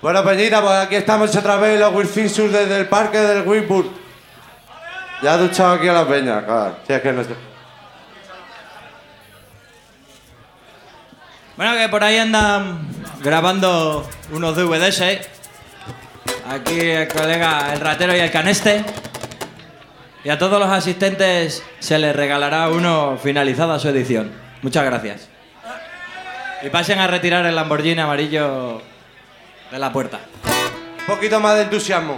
Bueno, Peñita, pues aquí estamos otra vez los Wilfinsus desde el parque del Winburg. Ya he duchado aquí a la peña, claro. Si es que no sé. Bueno, que por ahí andan grabando unos DVDs, ¿eh? Aquí el colega, el ratero y el caneste. Y a todos los asistentes se les regalará uno finalizada su edición. Muchas gracias. Y pasen a retirar el Lamborghini amarillo de la puerta. Un poquito más de entusiasmo.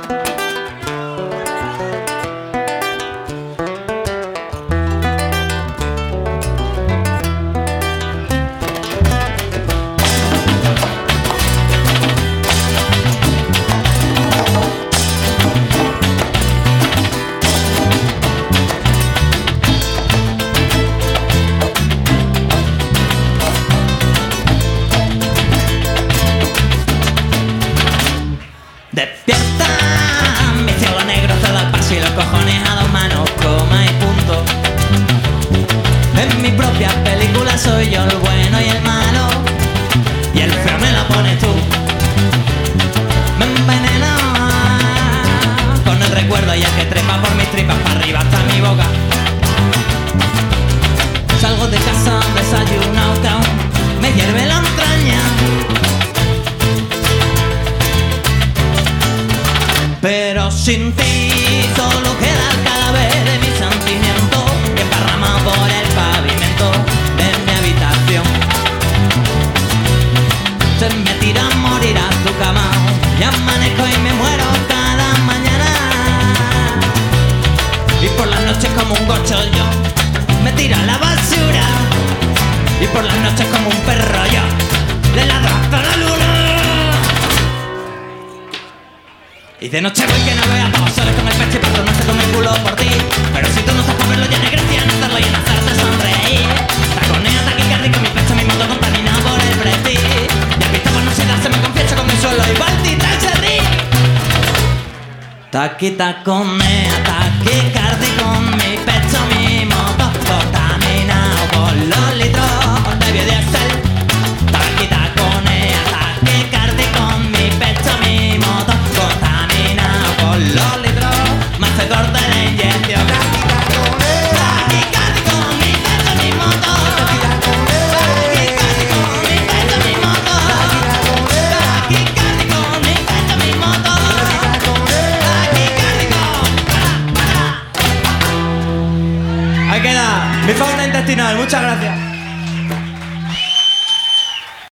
Despierta, mi cielo negro, todo el paso y los cojones a dos manos, coma y punto. En mi propia película soy yo el bueno y el malo, y el feo me lo pones tú. Me enveneno con el recuerdo y el que trepa por mis tripas para arriba hasta mi boca. Salgo de casa, desayuno, me hierve la entraña. Pero sin ti solo queda el cadáver de mi sentimiento, desparramado por el pavimento de mi habitación. Se me tira a morir a tu cama, y amanezco y me muero cada mañana. Y por las noches como un gocho yo me tiro a la basura, y por las noches como un perro yo le ladro hasta la luna. Y de noche voy que no veo a todos soles con el pecho y patronaje con el culo por ti. Pero si tú no estás por verlo ya negracia en hacerlo y en hacerte sonreír. Taconea, taquicardia con mi pecho, mi moto contaminado por el prestige. Y el visto por no se me confieso con mi suelo y balti tras el río. Taconea, taquicardia con mi pecho, mi moto contaminado por los litros de biodiesel. Taconea, taquicardia con mi pecho, mi moto por los litros, más se corta la inyección. Taquicardia con mi pecho, mi moto. Taquicardia con mi pecho, mi moto. Taquicardia con mi pecho, mi moto. Taquicardia. Ahí queda mi fauna intestinal, muchas gracias.